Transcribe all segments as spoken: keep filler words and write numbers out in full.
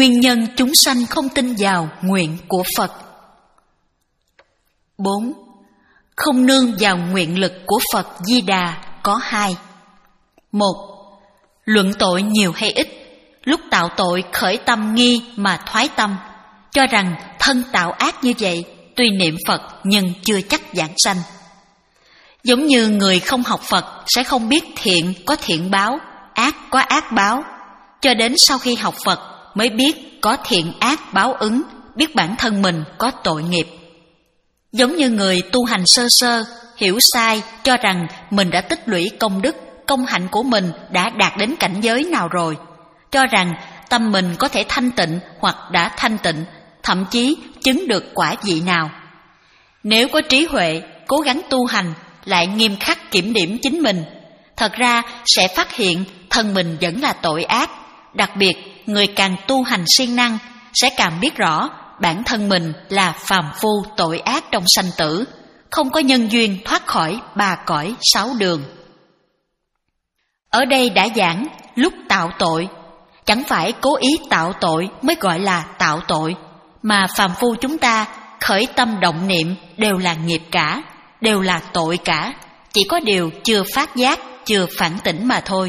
Nguyên nhân chúng sanh không tin vào nguyện của Phật. Bốn. Không nương vào nguyện lực của Phật Di Đà có hai. Một. Luận tội nhiều hay ít, lúc tạo tội khởi tâm nghi mà thoái tâm, cho rằng thân tạo ác như vậy, tuy niệm Phật nhưng chưa chắc giảng sanh. Giống như người không học Phật sẽ không biết thiện có thiện báo, ác có ác báo, cho đến sau khi học Phật mới biết có thiện ác báo ứng, biết bản thân mình có tội nghiệp. Giống như người tu hành sơ sơ, hiểu sai, cho rằng mình đã tích lũy công đức, công hạnh của mình đã đạt đến cảnh giới nào rồi, cho rằng tâm mình có thể thanh tịnh hoặc đã thanh tịnh, thậm chí chứng được quả vị nào. Nếu có trí huệ, cố gắng tu hành, lại nghiêm khắc kiểm điểm chính mình, thật ra sẽ phát hiện thân mình vẫn là tội ác. Đặc biệt, người càng tu hành siêng năng sẽ càng biết rõ bản thân mình là phàm phu tội ác trong sanh tử, không có nhân duyên thoát khỏi ba cõi sáu đường. Ở đây đã giảng lúc tạo tội, chẳng phải cố ý tạo tội mới gọi là tạo tội, mà phàm phu chúng ta khởi tâm động niệm đều là nghiệp cả, đều là tội cả, chỉ có điều chưa phát giác, chưa phản tỉnh mà thôi.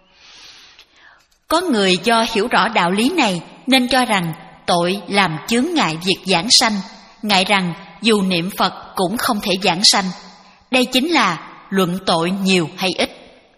Có người do hiểu rõ đạo lý này nên cho rằng tội làm chướng ngại việc giảng sanh, ngại rằng dù niệm Phật cũng không thể giảng sanh. Đây chính là luận tội nhiều hay ít.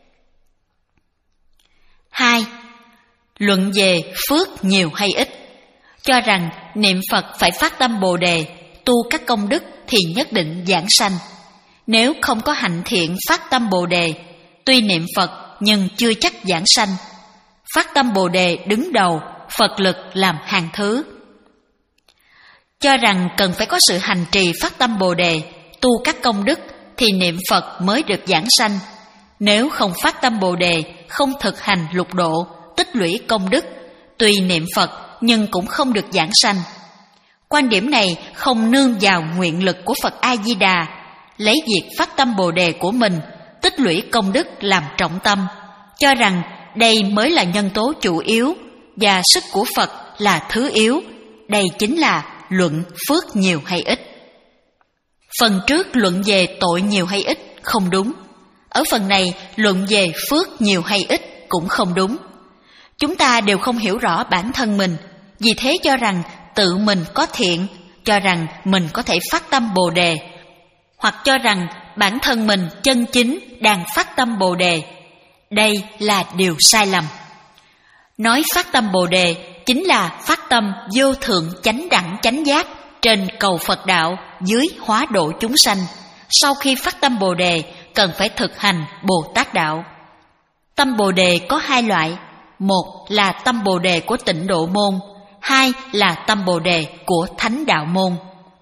Hai. Luận về phước nhiều hay ít, cho rằng niệm Phật phải phát tâm Bồ Đề, tu các công đức thì nhất định giảng sanh. Nếu không có hạnh thiện phát tâm Bồ Đề, tuy niệm Phật nhưng chưa chắc giảng sanh. Phát tâm Bồ Đề đứng đầu, Phật lực làm hàng thứ. Cho rằng cần phải có sự hành trì phát tâm Bồ Đề, tu các công đức thì niệm Phật mới được giảng sanh. Nếu không phát tâm Bồ Đề, không thực hành lục độ, tích lũy công đức, tuy niệm Phật nhưng cũng không được giảng sanh. Quan điểm này không nương vào nguyện lực của Phật A Di Đà, lấy việc phát tâm Bồ Đề của mình, tích lũy công đức làm trọng tâm, cho rằng đây mới là nhân tố chủ yếu và sức của Phật là thứ yếu. Đây chính là luận phước nhiều hay ít. Phần trước luận về tội nhiều hay ít không đúng. Ở phần này luận về phước nhiều hay ít cũng không đúng. Chúng ta đều không hiểu rõ bản thân mình, vì thế cho rằng tự mình có thiện, cho rằng mình có thể phát tâm Bồ Đề, hoặc cho rằng bản thân mình chân chính đang phát tâm Bồ Đề. Đây là điều sai lầm. Nói phát tâm Bồ Đề chính là phát tâm vô thượng chánh đẳng chánh giác, trên cầu Phật đạo, dưới hóa độ chúng sanh. Sau khi phát tâm Bồ Đề cần phải thực hành Bồ Tát đạo. Tâm Bồ Đề có hai loại, một là tâm Bồ Đề của Tịnh Độ môn, hai là tâm Bồ Đề của Thánh đạo môn.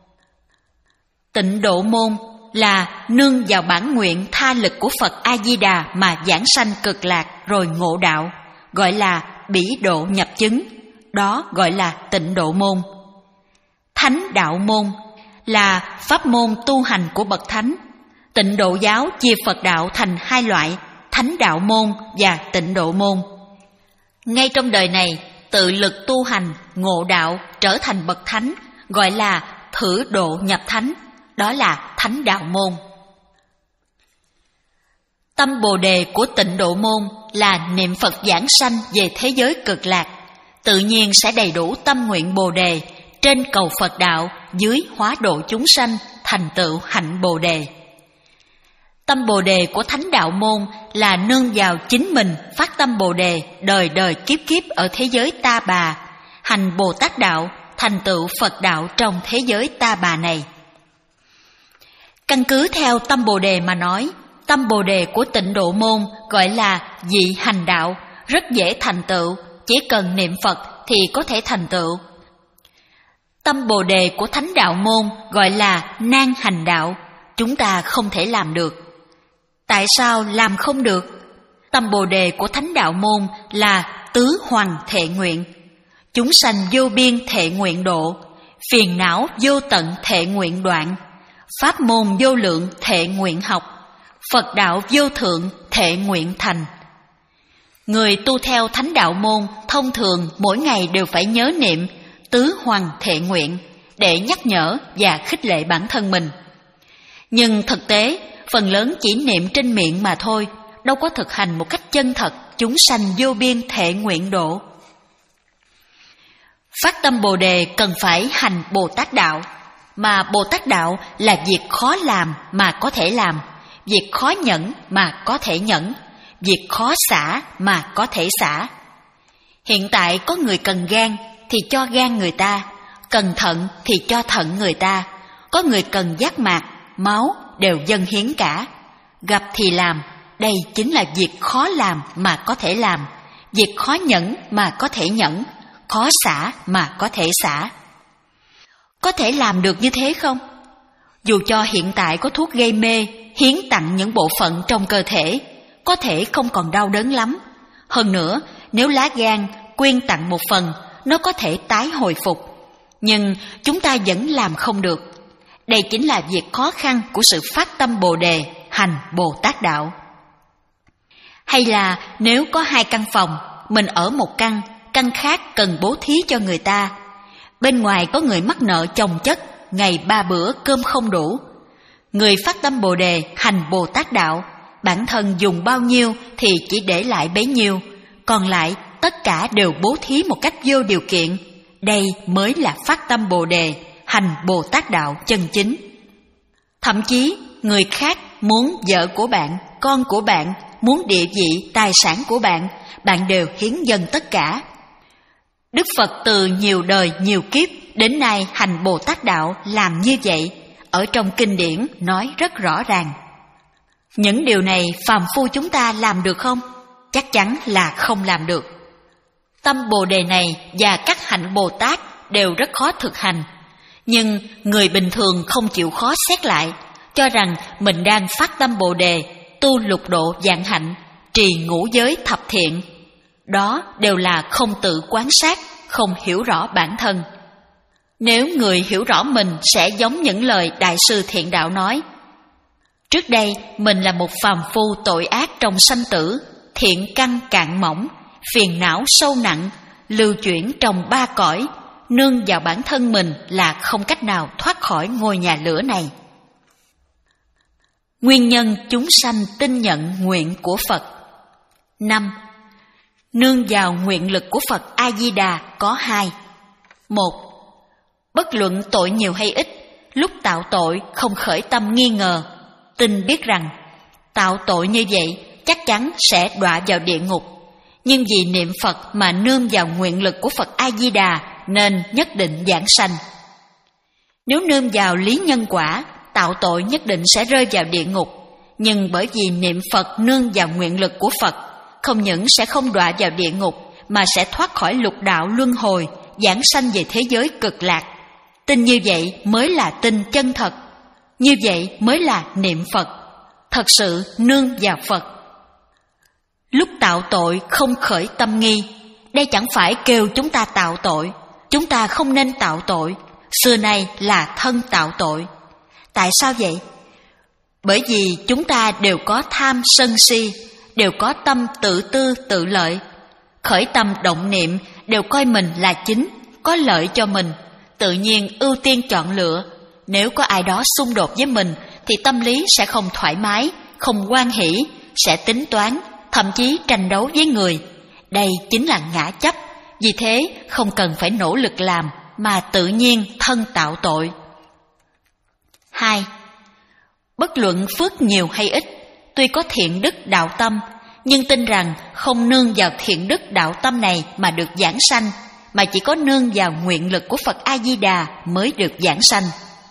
Tịnh Độ môn là nương vào bản nguyện tha lực của Phật A Di Đà mà giảng sanh cực lạc rồi ngộ đạo, gọi là bỉ độ nhập chứng, đó gọi là Tịnh Độ môn. Thánh đạo môn là pháp môn tu hành của bậc thánh. Tịnh Độ giáo chia Phật đạo thành hai loại, Thánh đạo môn và Tịnh Độ môn. Ngay trong đời này, tự lực tu hành, ngộ đạo, trở thành bậc thánh, gọi là thử độ nhập thánh, đó là Thánh đạo môn. Tâm Bồ Đề của Tịnh Độ môn là niệm Phật giảng sanh về thế giới cực lạc, tự nhiên sẽ đầy đủ tâm nguyện Bồ Đề, trên cầu Phật đạo, dưới hóa độ chúng sanh, thành tựu hạnh Bồ Đề. Tâm Bồ Đề của Thánh đạo môn là nương vào chính mình phát tâm Bồ Đề đời đời kiếp kiếp ở thế giới ta bà, hành Bồ Tát đạo, thành tựu Phật đạo trong thế giới ta bà này. Căn cứ theo tâm Bồ Đề mà nói, tâm Bồ Đề của Tịnh Độ môn gọi là dị hành đạo, rất dễ thành tựu, chỉ cần niệm Phật thì có thể thành tựu. Tâm Bồ Đề của Thánh đạo môn gọi là nan hành đạo, chúng ta không thể làm được. Tại sao làm không được? Tâm Bồ Đề của Thánh đạo môn là tứ hoằng thệ nguyện, chúng sanh vô biên thệ nguyện độ, phiền não vô tận thệ nguyện đoạn, pháp môn vô lượng thệ nguyện học, Phật đạo vô thượng thệ nguyện thành. Người tu theo thánh đạo môn thông thường mỗi ngày đều phải nhớ niệm tứ hoằng thệ nguyện để nhắc nhở và khích lệ bản thân mình. Nhưng thực tế, phần lớn chỉ niệm trên miệng mà thôi, đâu có thực hành một cách chân thật chúng sanh vô biên thệ nguyện độ. Phát tâm Bồ Đề cần phải hành Bồ Tát Đạo, mà Bồ Tát Đạo là việc khó làm mà có thể làm, việc khó nhẫn mà có thể nhẫn, việc khó xả mà có thể xả. Hiện tại có người cần gan thì cho gan người ta, cần thận thì cho thận người ta, có người cần giác mạc, máu đều dâng hiến cả. Gặp thì làm, đây chính là việc khó làm mà có thể làm, việc khó nhẫn mà có thể nhẫn, khó xả mà có thể xả. Có thể làm được như thế không? Dù cho hiện tại có thuốc gây mê, hiến tặng những bộ phận trong cơ thể, có thể không còn đau đớn lắm. Hơn nữa, nếu lá gan quyên tặng một phần, nó có thể tái hồi phục. Nhưng chúng ta vẫn làm không được. Đây chính là việc khó khăn của sự phát tâm Bồ Đề, hành Bồ Tát Đạo. Hay là nếu có hai căn phòng, mình ở một căn, căn khác cần bố thí cho người ta. Bên ngoài có người mắc nợ chồng chất, ngày ba bữa cơm không đủ. Người phát tâm Bồ Đề, hành Bồ Tát Đạo, bản thân dùng bao nhiêu thì chỉ để lại bấy nhiêu, còn lại tất cả đều bố thí một cách vô điều kiện. Đây mới là phát tâm Bồ Đề, hành Bồ Tát Đạo chân chính. Thậm chí, người khác muốn vợ của bạn, con của bạn, muốn địa vị, tài sản của bạn, bạn đều hiến dâng tất cả. Đức Phật từ nhiều đời nhiều kiếp đến nay hành Bồ Tát Đạo làm như vậy, ở trong kinh điển nói rất rõ ràng. Những điều này phàm phu chúng ta làm được không? Chắc chắn là không làm được. Tâm Bồ Đề này và các hạnh Bồ Tát đều rất khó thực hành. Nhưng người bình thường không chịu khó xét lại, cho rằng mình đang phát tâm Bồ Đề, tu lục độ vạn hạnh, trì ngũ giới thập thiện. Đó đều là không tự quán sát, không hiểu rõ bản thân. Nếu người hiểu rõ mình sẽ giống những lời Đại sư Thiện Đạo nói: trước đây mình là một phàm phu tội ác trong sanh tử, thiện căn cạn mỏng, phiền não sâu nặng, lưu chuyển trong ba cõi, nương vào bản thân mình là không cách nào thoát khỏi ngôi nhà lửa này. Nguyên nhân chúng sanh tin nhận nguyện của Phật. Năm. Nương vào nguyện lực của Phật A-di-đà có hai. Một. Bất luận tội nhiều hay ít, lúc tạo tội không khởi tâm nghi ngờ, tin biết rằng tạo tội như vậy chắc chắn sẽ đọa vào địa ngục, nhưng vì niệm Phật mà nương vào nguyện lực của Phật A-di-đà nên nhất định vãng sanh. Nếu nương vào lý nhân quả, tạo tội nhất định sẽ rơi vào địa ngục, nhưng bởi vì niệm Phật nương vào nguyện lực của Phật, không những sẽ không đọa vào địa ngục mà sẽ thoát khỏi lục đạo luân hồi, vãng sanh về thế giới cực lạc. Tin như vậy mới là tin chân thật, như vậy mới là niệm Phật, thật sự nương vào Phật. Lúc tạo tội không khởi tâm nghi, đây chẳng phải kêu chúng ta tạo tội, chúng ta không nên tạo tội, xưa nay là thân tạo tội. Tại sao vậy? Bởi vì chúng ta đều có tham sân si, đều có tâm tự tư tự lợi, khởi tâm động niệm đều coi mình là chính, có lợi cho mình, tự nhiên ưu tiên chọn lựa. Nếu có ai đó xung đột với mình thì tâm lý sẽ không thoải mái, không hoan hỷ, sẽ tính toán, thậm chí tranh đấu với người. Đây chính là ngã chấp, vì thế không cần phải nỗ lực làm mà tự nhiên thân tạo tội. Hai. Bất luận phước nhiều hay ít, tuy có thiện đức đạo tâm, nhưng tin rằng không nương vào thiện đức đạo tâm này mà được vãng sanh, mà chỉ có nương vào nguyện lực của Phật A-di-đà mới được vãng sanh.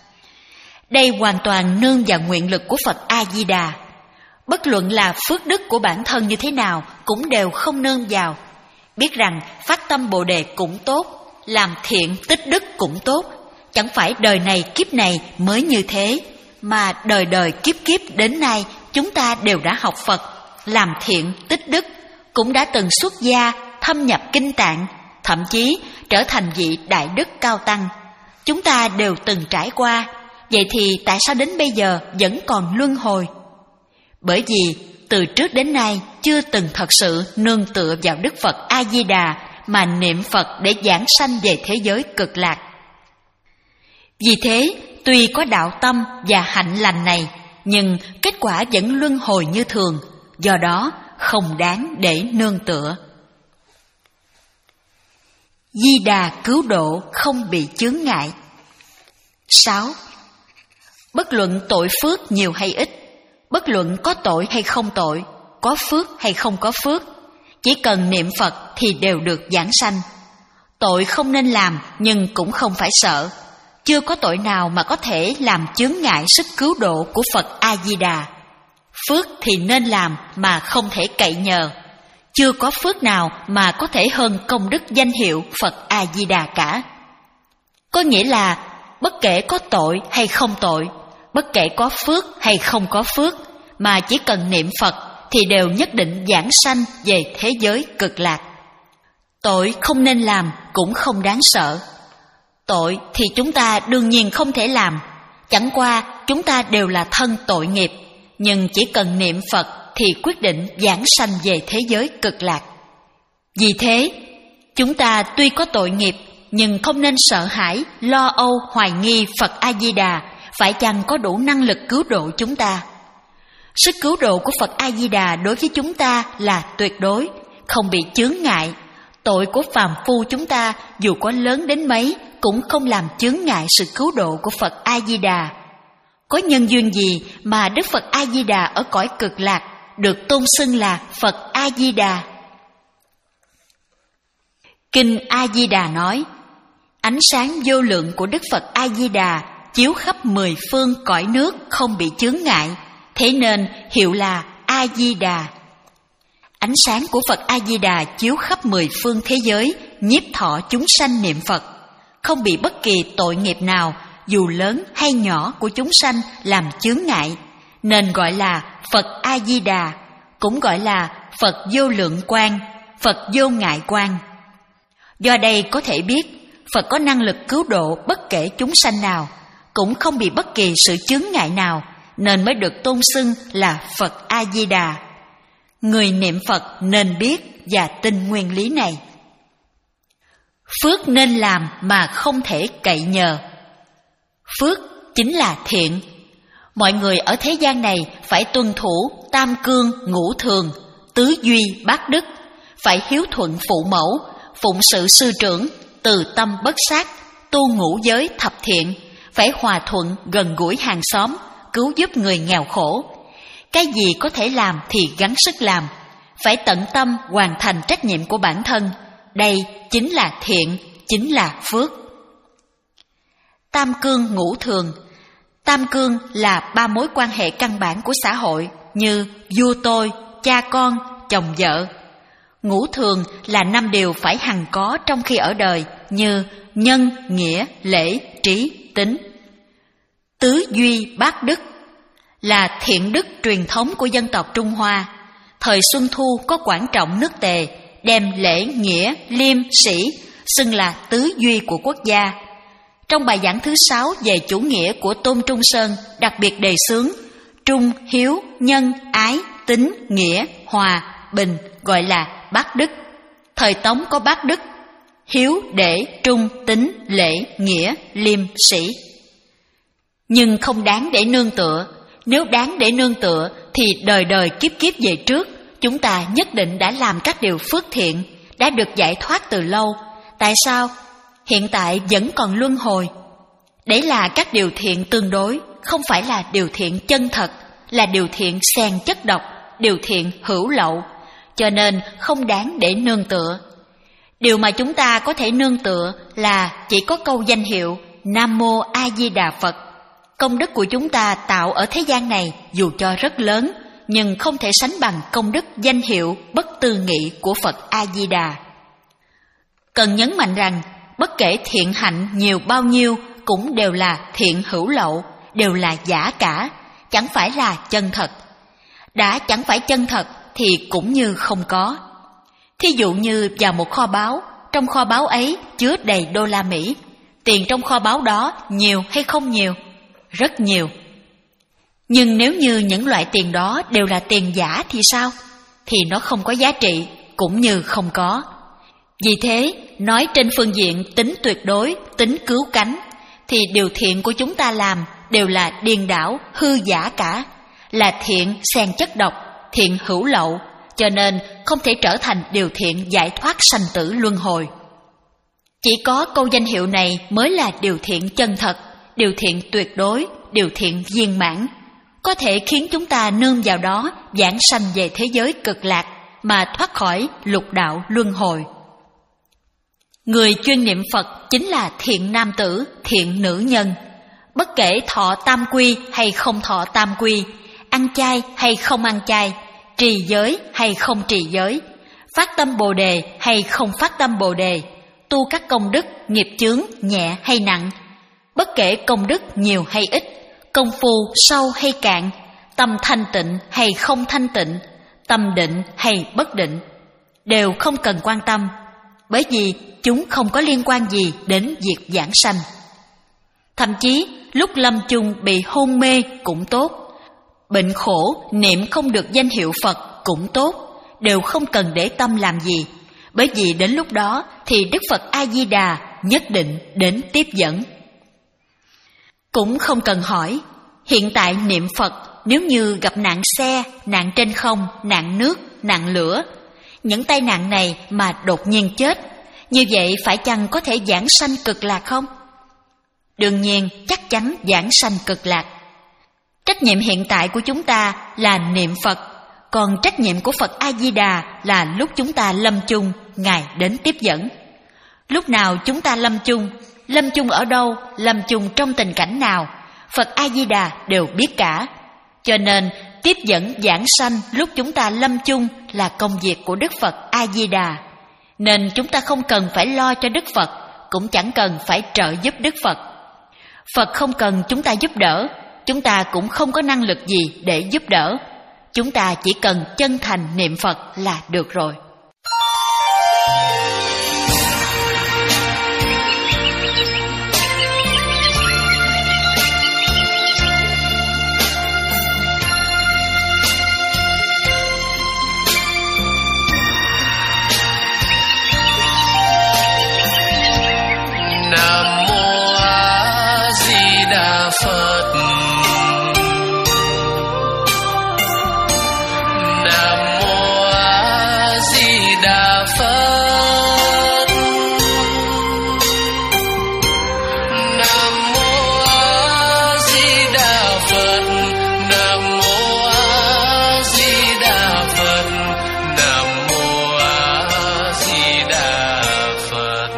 Đây hoàn toàn nương vào nguyện lực của Phật A-di-đà. Bất luận là phước đức của bản thân như thế nào cũng đều không nương vào. Biết rằng phát tâm Bồ Đề cũng tốt, làm thiện tích đức cũng tốt, chẳng phải đời này kiếp này mới như thế, mà đời đời kiếp kiếp đến nay chúng ta đều đã học Phật, làm thiện tích đức, cũng đã từng xuất gia, thâm nhập kinh tạng, thậm chí trở thành vị đại đức cao tăng. Chúng ta đều từng trải qua, vậy thì tại sao đến bây giờ vẫn còn luân hồi? Bởi vì từ trước đến nay chưa từng thật sự nương tựa vào Đức Phật A-di-đà mà niệm Phật để giảng sanh về thế giới cực lạc. Vì thế, tuy có đạo tâm và hạnh lành này, nhưng kết quả vẫn luân hồi như thường, do đó không đáng để nương tựa. Di Đà cứu độ không bị chướng ngại. Sáu. Bất luận tội phước nhiều hay ít, bất luận có tội hay không tội, có phước hay không có phước, chỉ cần niệm Phật thì đều được giảng sanh. Tội không nên làm nhưng cũng không phải sợ. Chưa có tội nào mà có thể làm chướng ngại sức cứu độ của Phật A-di-đà. Phước thì nên làm mà không thể cậy nhờ. Chưa có phước nào mà có thể hơn công đức danh hiệu Phật A-di-đà cả. Có nghĩa là bất kể có tội hay không tội, bất kể có phước hay không có phước, mà chỉ cần niệm Phật thì đều nhất định giảng sanh về thế giới cực lạc. Tội không nên làm cũng không đáng sợ. Tội thì chúng ta đương nhiên không thể làm, chẳng qua chúng ta đều là thân tội nghiệp, nhưng chỉ cần niệm Phật thì quyết định giảng sanh về thế giới cực lạc. Vì thế, chúng ta tuy có tội nghiệp nhưng không nên sợ hãi, lo âu, hoài nghi Phật A-di-đà phải chăng có đủ năng lực cứu độ chúng ta. Sức cứu độ của Phật A-di-đà đối với chúng ta là tuyệt đối, không bị chướng ngại. Tội của phàm phu chúng ta dù có lớn đến mấy cũng không làm chướng ngại sự cứu độ của Phật A-di-đà. Có nhân duyên gì mà Đức Phật A-di-đà ở cõi cực lạc được tôn xưng là Phật A-di-đà? Kinh A-di-đà nói, ánh sáng vô lượng của Đức Phật A-di-đà chiếu khắp mười phương cõi nước không bị chướng ngại, thế nên hiệu là A-di-đà. Ánh sáng của Phật A-di-đà chiếu khắp mười phương thế giới, nhiếp thọ chúng sanh niệm Phật, không bị bất kỳ tội nghiệp nào, dù lớn hay nhỏ của chúng sanh làm chướng ngại, nên gọi là Phật A-di-đà, cũng gọi là Phật vô lượng quang, Phật vô ngại quang. Do đây có thể biết, Phật có năng lực cứu độ bất kể chúng sanh nào, cũng không bị bất kỳ sự chướng ngại nào, nên mới được tôn xưng là Phật A-di-đà. Người niệm Phật nên biết và tin nguyên lý này. Phước nên làm mà không thể cậy nhờ. Phước chính là thiện. Mọi người ở thế gian này phải tuân thủ tam cương ngũ thường, tứ duy bát đức, phải hiếu thuận phụ mẫu, phụng sự sư trưởng, từ tâm bất sát, tu ngũ giới thập thiện, phải hòa thuận gần gũi hàng xóm, cứu giúp người nghèo khổ. Cái gì có thể làm thì gắng sức làm, phải tận tâm hoàn thành trách nhiệm của bản thân. Đây chính là thiện, chính là phước. Tam cương ngũ thường. Tam cương là ba mối quan hệ căn bản của xã hội như vua tôi, cha con, chồng vợ. Ngũ thường là năm điều phải hằng có trong khi ở đời như nhân, nghĩa, lễ, trí, tính. Tứ duy bát đức là thiện đức truyền thống của dân tộc Trung Hoa. Thời Xuân Thu có quản trọng nước Tề, đem lễ, nghĩa, liêm, sĩ xưng là tứ duy của quốc gia. Trong bài giảng thứ sáu về chủ nghĩa của Tôn Trung Sơn đặc biệt đề xướng trung, hiếu, nhân, ái, tính, nghĩa, hòa, bình, gọi là bát đức. Thời Tống có bát đức: hiếu, đệ, trung, tính, lễ, nghĩa, liêm, sĩ. Nhưng không đáng để nương tựa. Nếu đáng để nương tựa thì đời đời kiếp kiếp về trước chúng ta nhất định đã làm các điều phước thiện, đã được giải thoát từ lâu. Tại sao hiện tại vẫn còn luân hồi? Đấy là các điều thiện tương đối, không phải là điều thiện chân thật, là điều thiện xen chất độc, điều thiện hữu lậu, cho nên không đáng để nương tựa. Điều mà chúng ta có thể nương tựa là chỉ có câu danh hiệu Nam Mô A Di Đà Phật. Công đức của chúng ta tạo ở thế gian này dù cho rất lớn, nhưng không thể sánh bằng công đức danh hiệu bất tư nghị của Phật A Di Đà. Cần nhấn mạnh rằng, bất kể thiện hạnh nhiều bao nhiêu cũng đều là thiện hữu lậu, đều là giả cả, chẳng phải là chân thật. Đã chẳng phải chân thật thì cũng như không có. Thí dụ như vào một kho báu, trong kho báu ấy chứa đầy đô la Mỹ, tiền trong kho báu đó nhiều hay không nhiều? Rất nhiều. Nhưng nếu như những loại tiền đó đều là tiền giả thì sao? Thì nó không có giá trị, cũng như không có. Vì thế, nói trên phương diện tính tuyệt đối, tính cứu cánh, thì điều thiện của chúng ta làm đều là điên đảo, hư giả cả, là thiện xen chất độc, thiện hữu lậu, cho nên không thể trở thành điều thiện giải thoát sanh tử luân hồi. Chỉ có câu danh hiệu này mới là điều thiện chân thật, điều thiện tuyệt đối, điều thiện viên mãn, có thể khiến chúng ta nương vào đó giảng sanh về thế giới cực lạc mà thoát khỏi lục đạo luân hồi. Người chuyên niệm Phật chính là thiện nam tử, thiện nữ nhân. Bất kể thọ tam quy hay không thọ tam quy, ăn chay hay không ăn chay, trì giới hay không trì giới, phát tâm Bồ Đề hay không phát tâm Bồ Đề, tu các công đức, nghiệp chướng nhẹ hay nặng, bất kể công đức nhiều hay ít, công phu sâu hay cạn, tâm thanh tịnh hay không thanh tịnh, tâm định hay bất định, đều không cần quan tâm, bởi vì chúng không có liên quan gì đến việc giảng sanh. Thậm chí lúc lâm chung bị hôn mê cũng tốt, bệnh khổ niệm không được danh hiệu Phật cũng tốt, đều không cần để tâm làm gì, bởi vì đến lúc đó thì Đức Phật A-di-đà nhất định đến tiếp dẫn. Cũng không cần hỏi, hiện tại niệm Phật nếu như gặp nạn xe, nạn trên không, nạn nước, nạn lửa, những tai nạn này mà đột nhiên chết, như vậy phải chăng có thể giảng sanh cực lạc không? Đương nhiên chắc chắn giảng sanh cực lạc. Trách nhiệm hiện tại của chúng ta là niệm Phật, còn trách nhiệm của Phật A-di-đà là lúc chúng ta lâm chung, Ngài đến tiếp dẫn. Lúc nào chúng ta lâm chung, lâm chung ở đâu, lâm chung trong tình cảnh nào, Phật A-di-đà đều biết cả. Cho nên tiếp dẫn giảng sanh lúc chúng ta lâm chung là công việc của Đức Phật A-di-đà. Nên chúng ta không cần phải lo cho Đức Phật, cũng chẳng cần phải trợ giúp Đức Phật. Phật không cần chúng ta giúp đỡ, chúng ta cũng không có năng lực gì để giúp đỡ. Chúng ta chỉ cần chân thành niệm Phật là được rồi. Phật. Nam mô A Di Đà Phật. Nam mô A Di Đà Phật. Nam mô A Di Đà Phật. Nam mô A Di Đà Phật.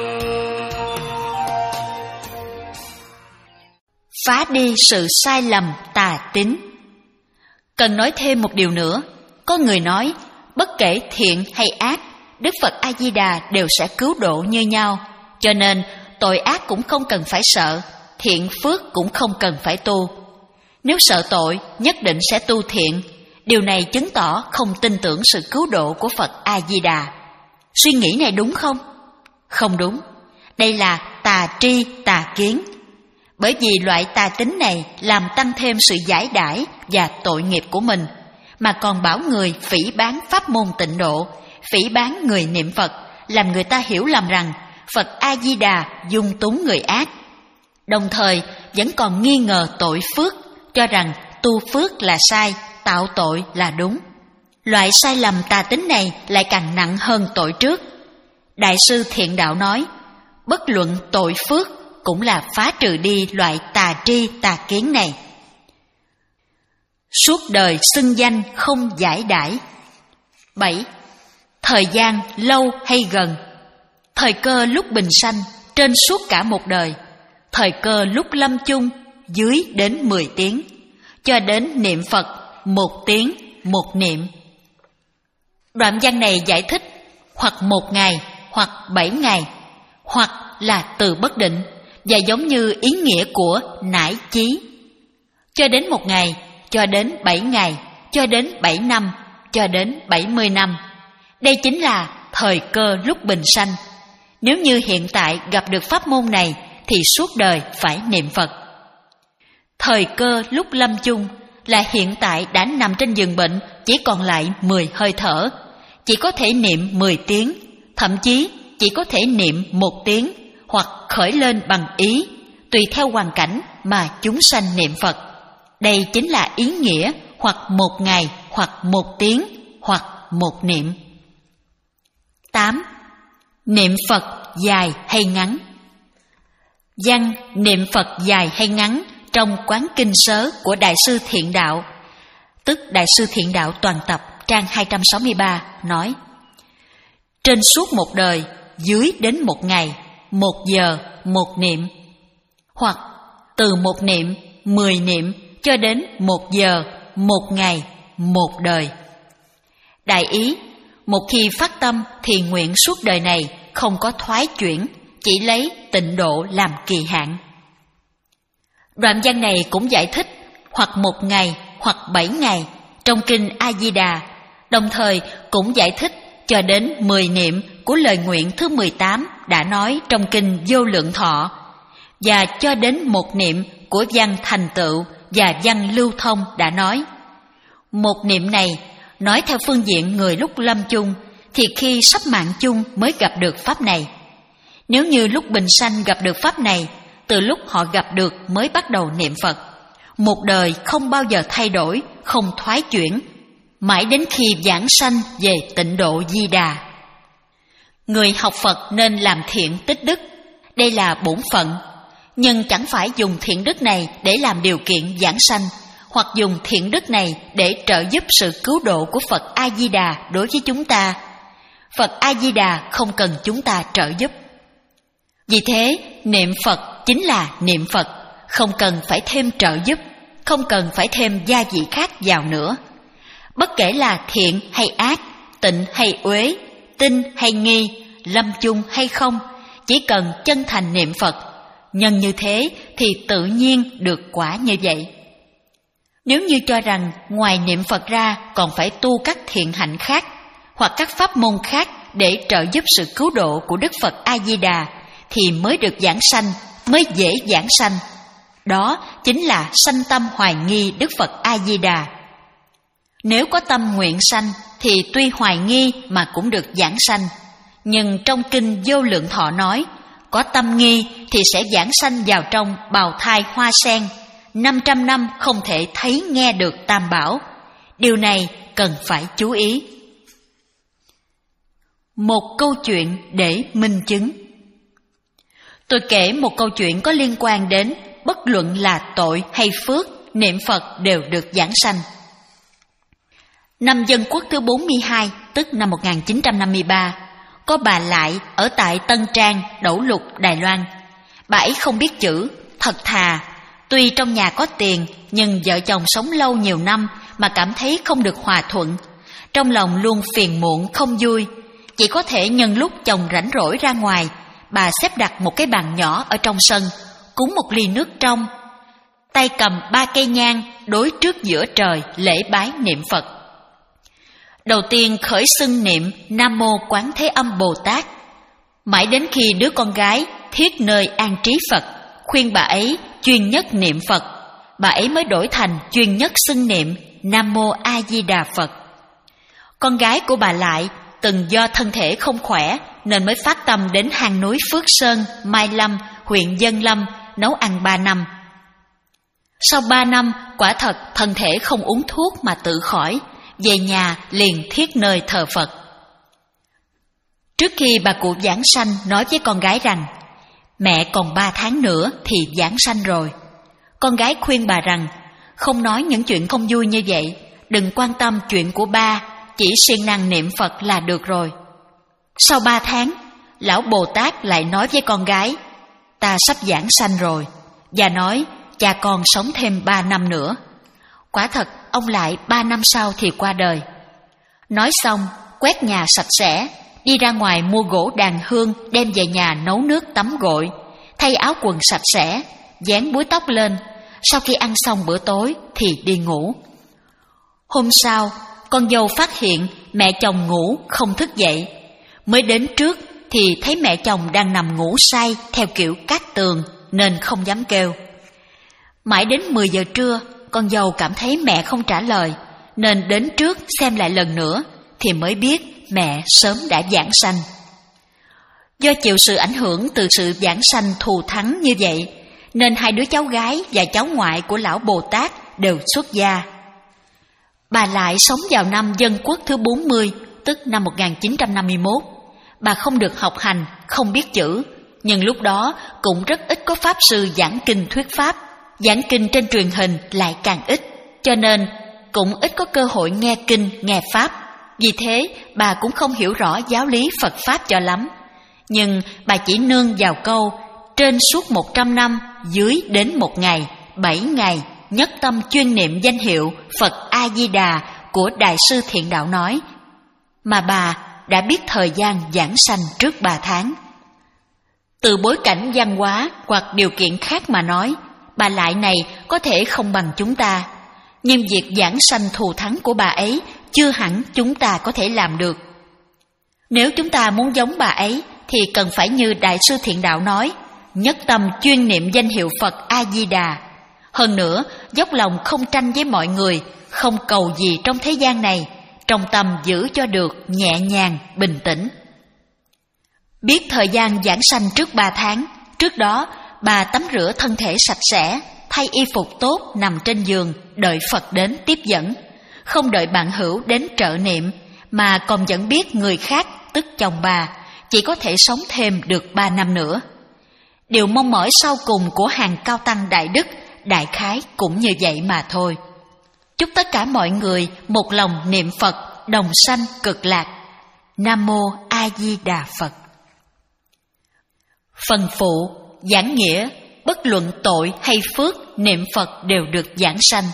Phá đi sự sai lầm tà tín. Cần nói thêm một điều nữa, có người nói bất kể thiện hay ác, Đức Phật A-di-đà đều sẽ cứu độ như nhau, cho nên tội ác cũng không cần phải sợ, thiện phước cũng không cần phải tu. Nếu sợ tội, nhất định sẽ tu thiện. Điều này chứng tỏ không tin tưởng sự cứu độ của Phật A-di-đà. Suy nghĩ này đúng không? Không đúng. Đây là tà tri, tà kiến. Bởi vì loại tà tín này làm tăng thêm sự giải đãi và tội nghiệp của mình, mà còn bảo người phỉ báng pháp môn tịnh độ, phỉ báng người niệm Phật, làm người ta hiểu lầm rằng Phật A-di-đà dung túng người ác. Đồng thời vẫn còn nghi ngờ tội phước, cho rằng tu phước là sai, tạo tội là đúng. Loại sai lầm tà tín này lại càng nặng hơn tội trước. Đại sư Thiện Đạo nói, bất luận tội phước cũng là phá trừ đi loại tà tri tà kiến này. Suốt đời xưng danh không giải đãi. Bảy. Thời gian lâu hay gần. Thời cơ lúc bình sanh trên suốt cả một đời, thời cơ lúc lâm chung dưới đến mười tiếng, cho đến niệm Phật một tiếng một niệm. Đoạn văn này giải thích hoặc một ngày, hoặc bảy ngày, hoặc là từ bất định, và giống như ý nghĩa của nải chí. Cho đến một ngày, cho đến bảy ngày, cho đến bảy năm, cho đến bảy mươi năm. Đây chính là thời cơ lúc bình sanh. Nếu như hiện tại gặp được pháp môn này thì suốt đời phải niệm Phật. Thời cơ lúc lâm chung là hiện tại đã nằm trên giường bệnh, chỉ còn lại mười hơi thở, chỉ có thể niệm mười tiếng, thậm chí chỉ có thể niệm một tiếng, hoặc khởi lên bằng ý, tùy theo hoàn cảnh mà chúng sanh niệm Phật. Đây chính là ý nghĩa hoặc một ngày, hoặc một tiếng, hoặc một niệm. tám. Niệm Phật dài hay ngắn. Văn niệm Phật dài hay ngắn trong Quán Kinh Sớ của Đại sư Thiện Đạo, tức Đại sư Thiện Đạo toàn tập, trang hai trăm sáu mươi ba, nói: trên suốt một đời, dưới đến một ngày, một giờ, một niệm, hoặc từ một niệm, mười niệm cho đến một giờ, một ngày, một đời. Đại ý, một khi phát tâm thì nguyện suốt đời này không có thoái chuyển, chỉ lấy tịnh độ làm kỳ hạn. Đoạn văn này cũng giải thích hoặc một ngày hoặc bảy ngày trong kinh A Di Đà, đồng thời cũng giải thích cho đến mười niệm của lời nguyện thứ mười tám đã nói trong kinh Vô Lượng Thọ, và cho đến một niệm của văn thành tựu và văn lưu thông đã nói. Một niệm này nói theo phương diện người lúc lâm chung thì khi sắp mạng chung mới gặp được pháp này. Nếu như lúc bình sanh gặp được pháp này, từ lúc họ gặp được mới bắt đầu niệm Phật, một đời không bao giờ thay đổi, không thoái chuyển, mãi đến khi vãng sanh về tịnh độ Di Đà. Người học Phật nên làm thiện tích đức, đây là bổn phận, nhưng chẳng phải dùng thiện đức này để làm điều kiện vãng sanh, hoặc dùng thiện đức này để trợ giúp sự cứu độ của Phật A Di Đà đối với chúng ta. Phật A Di Đà không cần chúng ta trợ giúp. Vì thế, niệm Phật chính là niệm Phật, không cần phải thêm trợ giúp, không cần phải thêm gia vị khác vào nữa. Bất kể là thiện hay ác, tịnh hay uế, tin hay nghi, lâm chung hay không, chỉ cần chân thành niệm Phật, nhân như thế thì tự nhiên được quả như vậy. Nếu như cho rằng ngoài niệm Phật ra còn phải tu các thiện hạnh khác, hoặc các pháp môn khác để trợ giúp sự cứu độ của Đức Phật A Di Đà, thì mới được vãng sanh, mới dễ vãng sanh. Đó chính là sanh tâm hoài nghi Đức Phật A Di Đà. Nếu có tâm nguyện sanh thì tuy hoài nghi mà cũng được vãng sanh. Nhưng trong kinh Vô Lượng Thọ nói, có tâm nghi thì sẽ vãng sanh vào trong bào thai hoa sen, năm trăm năm không thể thấy nghe được Tam Bảo. Điều này cần phải chú ý. Một câu chuyện để minh chứng. Tôi kể một câu chuyện có liên quan đến bất luận là tội hay phước, niệm Phật đều được vãng sanh. Năm Dân Quốc thứ bốn mươi hai, tức năm một nghìn chín trăm năm mươi ba, có bà Lại ở tại Tân Trang, Đẩu Lục, Đài Loan. Bà ấy không biết chữ, thật thà. Tuy trong nhà có tiền, nhưng vợ chồng sống lâu nhiều năm mà cảm thấy không được hòa thuận. Trong lòng luôn phiền muộn, không vui. Chỉ có thể nhân lúc chồng rảnh rỗi ra ngoài, bà xếp đặt một cái bàn nhỏ ở trong sân, cúng một ly nước trong, tay cầm ba cây nhang đối trước giữa trời lễ bái niệm Phật. Đầu tiên khởi xưng niệm Nam Mô Quán Thế Âm Bồ Tát, mãi đến khi đứa con gái thiết nơi an trí Phật khuyên bà ấy chuyên nhất niệm Phật, bà ấy mới đổi thành chuyên nhất xưng niệm Nam Mô A Di Đà Phật. Con gái của bà Lại từng do thân thể không khỏe nên mới phát tâm đến hang núi Phước Sơn, Mai Lâm, huyện Dân Lâm nấu ăn ba năm. Sau ba năm, quả thật thân thể không uống thuốc mà tự khỏi, về nhà liền thiết nơi thờ Phật. Trước khi bà cụ vãng sanh nói với con gái rằng, mẹ còn ba tháng nữa thì vãng sanh rồi. Con gái khuyên bà rằng, không nói những chuyện không vui như vậy, đừng quan tâm chuyện của ba, chỉ siêng năng niệm Phật là được rồi. Sau ba tháng, lão Bồ Tát lại nói với con gái, ta sắp vãng sanh rồi, và nói cha con sống thêm ba năm nữa. Quả thật, ông lại ba năm sau thì qua đời. Nói xong, quét nhà sạch sẽ, đi ra ngoài mua gỗ đàn hương đem về nhà nấu nước tắm gội, thay áo quần sạch sẽ, dán búi tóc lên, sau khi ăn xong bữa tối thì đi ngủ. Hôm sau, con dâu phát hiện mẹ chồng ngủ không thức dậy. Mới đến trước thì thấy mẹ chồng đang nằm ngủ say theo kiểu cát tường nên không dám kêu. Mãi đến mười giờ trưa, con dâu cảm thấy mẹ không trả lời, nên đến trước xem lại lần nữa, thì mới biết mẹ sớm đã giảng sanh. Do chịu sự ảnh hưởng từ sự giảng sanh thù thắng như vậy, nên hai đứa cháu gái và cháu ngoại của lão Bồ Tát đều xuất gia. Bà lại sống vào năm Dân Quốc thứ bốn mươi, tức năm một nghìn chín trăm năm mươi mốt. Bà không được học hành, không biết chữ, nhưng lúc đó cũng rất ít có pháp sư giảng kinh thuyết pháp. Giảng kinh trên truyền hình lại càng ít, cho nên cũng ít có cơ hội nghe kinh, nghe pháp. Vì thế, bà cũng không hiểu rõ giáo lý Phật Pháp cho lắm. Nhưng bà chỉ nương vào câu trên suốt một trăm năm, dưới đến một ngày, bảy ngày, nhất tâm chuyên niệm danh hiệu Phật A-di-đà của Đại sư Thiện Đạo nói, mà bà đã biết thời gian giảng sanh trước ba tháng. Từ bối cảnh văn hóa hoặc điều kiện khác mà nói, bà lại này có thể không bằng chúng ta, nhưng việc giảng sanh thù thắng của bà ấy chưa hẳn chúng ta có thể làm được. Nếu chúng ta muốn giống bà ấy, thì cần phải như Đại sư Thiện Đạo nói, nhất tâm chuyên niệm danh hiệu Phật A-di-đà. Hơn nữa, dốc lòng không tranh với mọi người, không cầu gì trong thế gian này, trong tâm giữ cho được nhẹ nhàng, bình tĩnh. Biết thời gian giảng sanh trước ba tháng, trước đó bà tắm rửa thân thể sạch sẽ, thay y phục tốt, nằm trên giường, đợi Phật đến tiếp dẫn. Không đợi bạn hữu đến trợ niệm, mà còn vẫn biết người khác, tức chồng bà, chỉ có thể sống thêm được ba năm nữa. Điều mong mỏi sau cùng của hàng cao tăng đại đức, đại khái cũng như vậy mà thôi. Chúc tất cả mọi người một lòng niệm Phật, đồng sanh cực lạc. Nam Mô A Di Đà Phật. Phần phụ, giảng nghĩa, bất luận tội hay phước, niệm Phật đều được giảng sanh.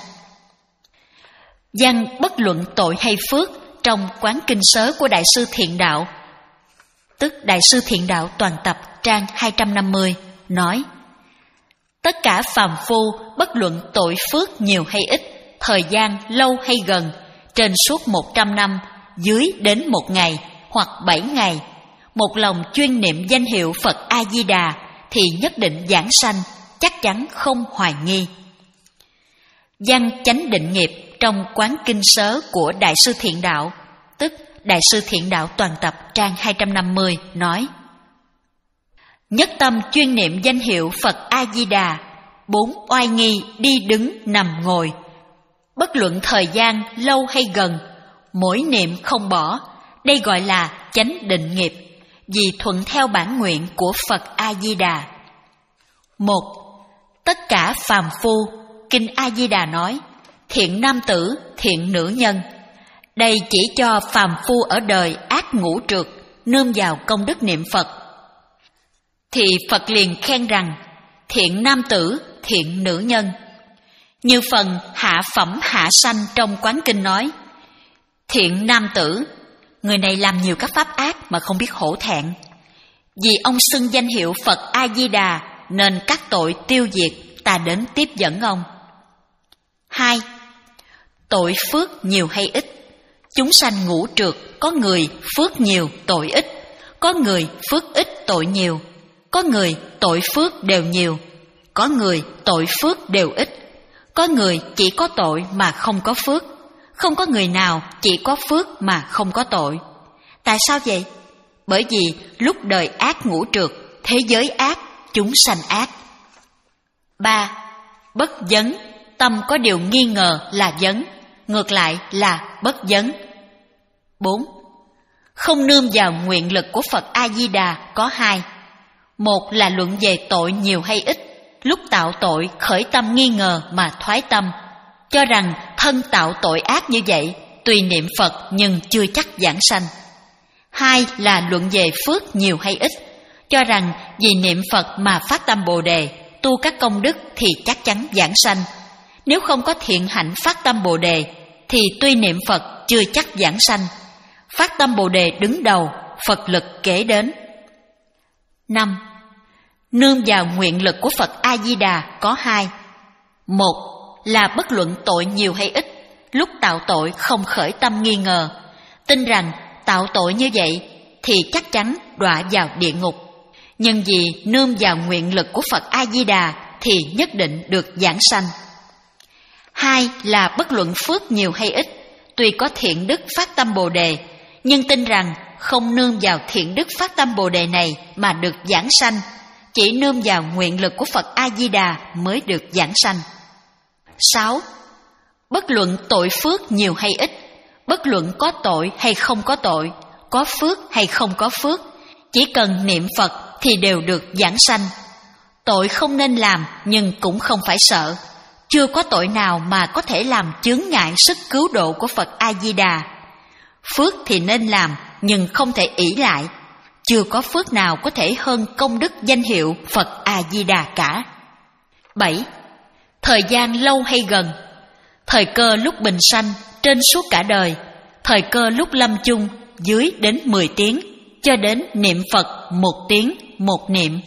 Văn bất luận tội hay phước trong Quán Kinh Sớ của Đại sư Thiện Đạo, tức Đại sư Thiện Đạo toàn tập trang hai trăm năm mươi, nói: tất cả phàm phu bất luận tội phước nhiều hay ít, thời gian lâu hay gần, trên suốt một trăm năm, dưới đến một ngày hoặc bảy ngày, một lòng chuyên niệm danh hiệu Phật A-di-đà thì nhất định giảng sanh, chắc chắn không hoài nghi. Văn chánh định nghiệp trong Quán Kinh Sớ của Đại sư Thiện Đạo, tức Đại sư Thiện Đạo toàn tập trang hai trăm năm mươi, nói: nhất tâm chuyên niệm danh hiệu Phật A-di-đà, bốn oai nghi đi đứng nằm ngồi, bất luận thời gian lâu hay gần, mỗi niệm không bỏ, đây gọi là chánh định nghiệp, vì thuận theo bản nguyện của Phật A-di-đà. Một, tất cả phàm phu, Kinh A-di-đà nói, thiện nam tử, thiện nữ nhân. Đây chỉ cho phàm phu ở đời ác ngũ trượt, nương vào công đức niệm Phật. Thì Phật liền khen rằng, thiện nam tử, thiện nữ nhân. Như phần hạ phẩm hạ sanh trong Quán Kinh nói, thiện nam tử, người này làm nhiều các pháp ác mà không biết hổ thẹn. Vì ông xưng danh hiệu Phật A-di-đà nên các tội tiêu diệt, ta đến tiếp dẫn ông. Hai, tội phước nhiều hay ít. Chúng sanh ngũ trượt, có người phước nhiều tội ít, có người phước ít tội nhiều, có người tội phước đều nhiều, có người tội phước đều ít, có người chỉ có tội mà không có phước, không có người nào chỉ có phước mà không có tội. Tại sao vậy? Bởi vì lúc đời ác ngũ trượt, thế giới ác, chúng sanh ác. Ba, bất vấn, tâm có điều nghi ngờ là vấn, ngược lại là bất vấn. Bốn, không nương vào nguyện lực của Phật A-di-đà có hai. Một là luận về tội nhiều hay ít, lúc tạo tội khởi tâm nghi ngờ mà thoái tâm, cho rằng thân tạo tội ác như vậy, tùy niệm Phật nhưng chưa chắc giảng sanh. Hai là luận về phước nhiều hay ít, cho rằng vì niệm Phật mà phát tâm Bồ Đề, tu các công đức thì chắc chắn giảng sanh. Nếu không có thiện hạnh phát tâm Bồ Đề, thì tuy niệm Phật chưa chắc giảng sanh. Phát tâm Bồ Đề đứng đầu, Phật lực kế đến. Năm, nương vào nguyện lực của Phật A-di-đà có hai. Một là bất luận tội nhiều hay ít, lúc tạo tội không khởi tâm nghi ngờ, tin rằng tạo tội như vậy thì chắc chắn đọa vào địa ngục. Nhưng vì nương vào nguyện lực của Phật A-di-đà thì nhất định được giảng sanh. Hai là bất luận phước nhiều hay ít, tuy có thiện đức phát tâm Bồ đề, nhưng tin rằng không nương vào thiện đức phát tâm Bồ đề này mà được giảng sanh, chỉ nương vào nguyện lực của Phật A-di-đà mới được giảng sanh. Sáu, bất luận tội phước nhiều hay ít, bất luận có tội hay không có tội, có phước hay không có phước, chỉ cần niệm Phật thì đều được giảng sanh. Tội không nên làm nhưng cũng không phải sợ. Chưa có tội nào mà có thể làm chướng ngại sức cứu độ của Phật A-di-đà. Phước thì nên làm nhưng không thể ỷ lại. Chưa có phước nào có thể hơn công đức danh hiệu Phật A-di-đà cả. Bảy, thời gian lâu hay gần, thời cơ lúc bình sanh trên suốt cả đời, thời cơ lúc lâm chung dưới đến mười tiếng, cho đến niệm Phật một tiếng một niệm.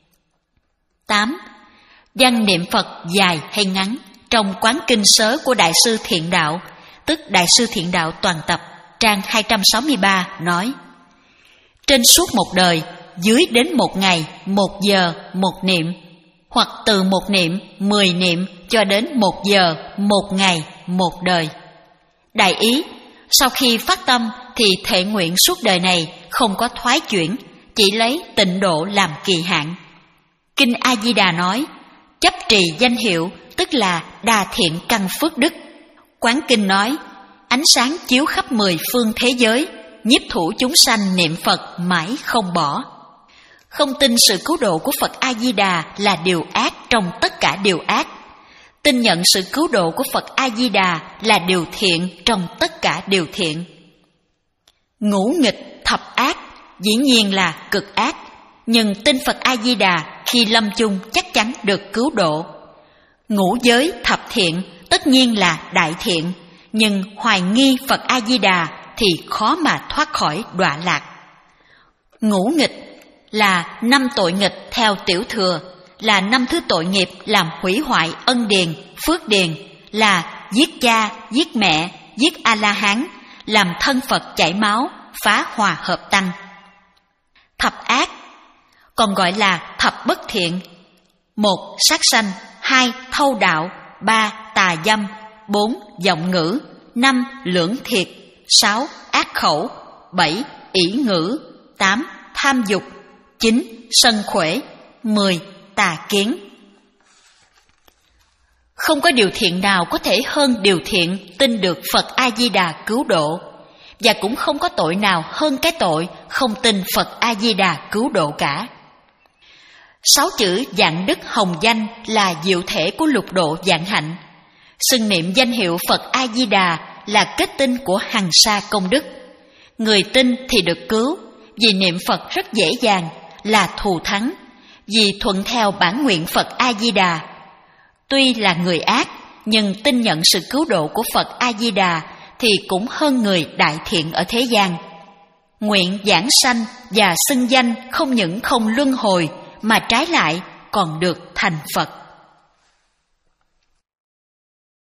Tám, văn niệm Phật dài hay ngắn, trong quán kinh sớ của Đại sư Thiện Đạo, tức Đại sư Thiện Đạo toàn tập, trang hai trăm sáu mươi ba nói: trên suốt một đời, dưới đến một ngày, một giờ, một niệm, hoặc từ một niệm, mười niệm cho đến một giờ, một ngày, một đời. Đại ý, sau khi phát tâm thì thệ nguyện suốt đời này không có thoái chuyển, chỉ lấy tịnh độ làm kỳ hạn. Kinh A-di-đà nói, chấp trì danh hiệu tức là đa thiện căn phước đức. Quán kinh nói, ánh sáng chiếu khắp mười phương thế giới, nhiếp thủ chúng sanh niệm Phật mãi không bỏ. Không tin sự cứu độ của Phật A-di-đà là điều ác trong tất cả điều ác. Tin nhận sự cứu độ của Phật A-di-đà là điều thiện trong tất cả điều thiện. Ngũ nghịch thập ác dĩ nhiên là cực ác, nhưng tin Phật A-di-đà khi lâm chung chắc chắn được cứu độ. Ngũ giới thập thiện tất nhiên là đại thiện, nhưng hoài nghi Phật A-di-đà thì khó mà thoát khỏi đọa lạc. Ngũ nghịch là năm tội nghịch theo tiểu thừa, là năm thứ tội nghiệp làm hủy hoại ân điền, phước điền, là giết cha, giết mẹ, giết A-la-hán, làm thân Phật chảy máu, phá hòa hợp tăng. Thập ác còn gọi là thập bất thiện: một sát sanh, hai thâu đạo, ba tà dâm, bốn vọng ngữ, năm lưỡng thiệt, sáu ác khẩu, bảy ỷ ngữ, tám tham dục, chín sân khuể, mười tà kiến. Không có điều thiện nào có thể hơn điều thiện tin được Phật A-di-đà cứu độ, và cũng không có tội nào hơn cái tội không tin Phật A-di-đà cứu độ cả. Sáu chữ vạn đức hồng danh là diệu thể của lục độ vạn hạnh. Xưng niệm danh hiệu Phật A-di-đà là kết tinh của hằng sa công đức. Người tin thì được cứu, vì niệm Phật rất dễ dàng, là thù thắng, vì thuận theo bản nguyện Phật A-di-đà. Tuy là người ác, nhưng tin nhận sự cứu độ của Phật A-di-đà thì cũng hơn người đại thiện ở thế gian. Nguyện giảng sanh và xưng danh không những không luân hồi, mà trái lại còn được thành Phật.